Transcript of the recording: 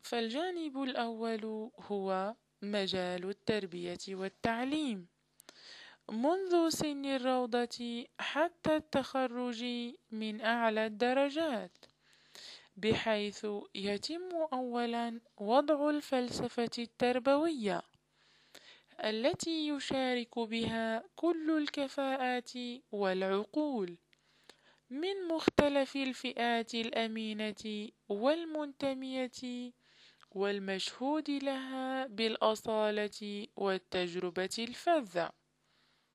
فالجانب الأول هو مجال التربية والتعليم منذ سن الروضة حتى التخرج من أعلى الدرجات، بحيث يتم أولا وضع الفلسفة التربوية التي يشارك بها كل الكفاءات والعقول من مختلف الفئات الأمينة والمنتمية والمشهود لها بالأصالة والتجربة الفذة.